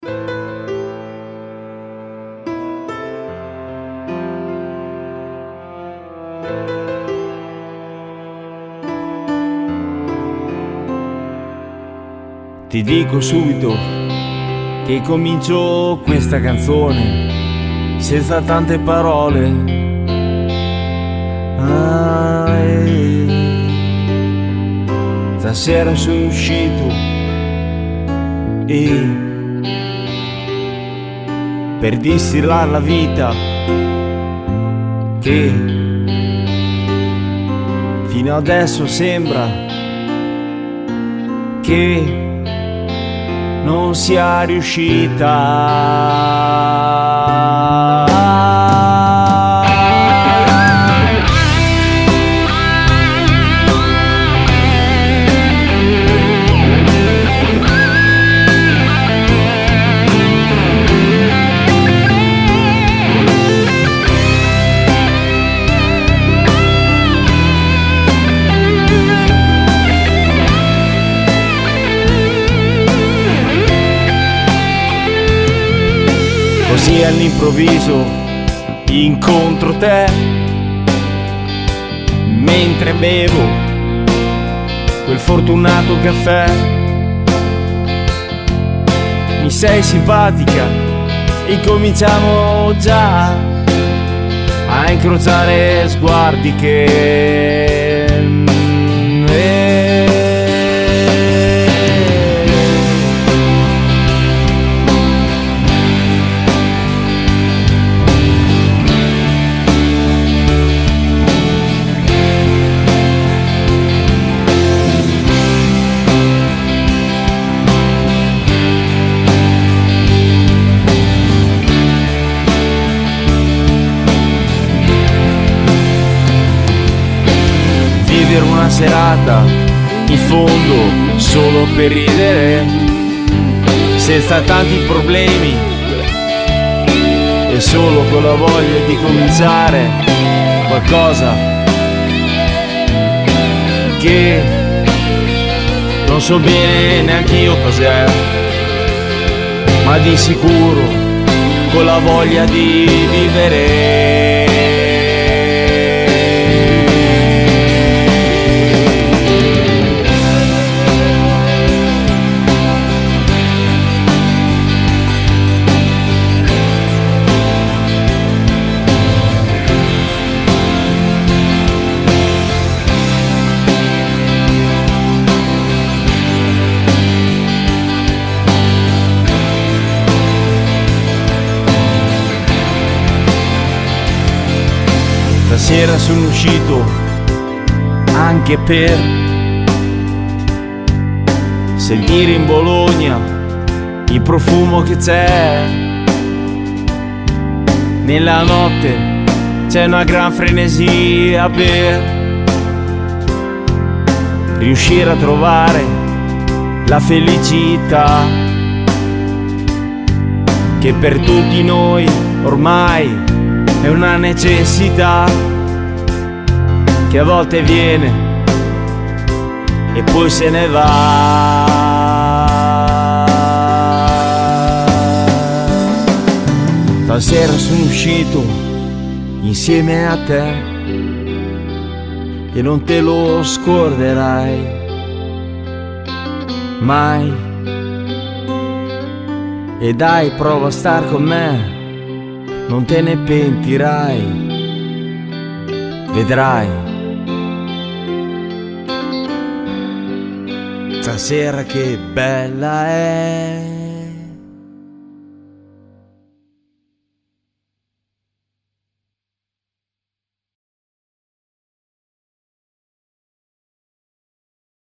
Ti dico subito che comincio questa canzone senza tante parole. Stasera sono uscito per distillare la vita che fino adesso sembra che non sia riuscita. Così all'improvviso incontro te mentre bevo quel fortunato caffè. Mi sei simpatica e incominciamo già a incrociare sguardi che una serata in fondo solo per ridere, senza tanti problemi e solo con la voglia di cominciare qualcosa che non so bene neanche io cos'è, ma di sicuro con la voglia di vivere. Stasera sono uscito anche per sentire in Bologna il profumo che c'è. Nella notte c'è una gran frenesia per riuscire a trovare la felicità che per tutti noi ormai è una necessità, che a volte viene e poi se ne va. Stasera sono uscito insieme a te e non te lo scorderai mai. E dai, prova a star con me, non te ne pentirai, vedrai. Stasera che bella è.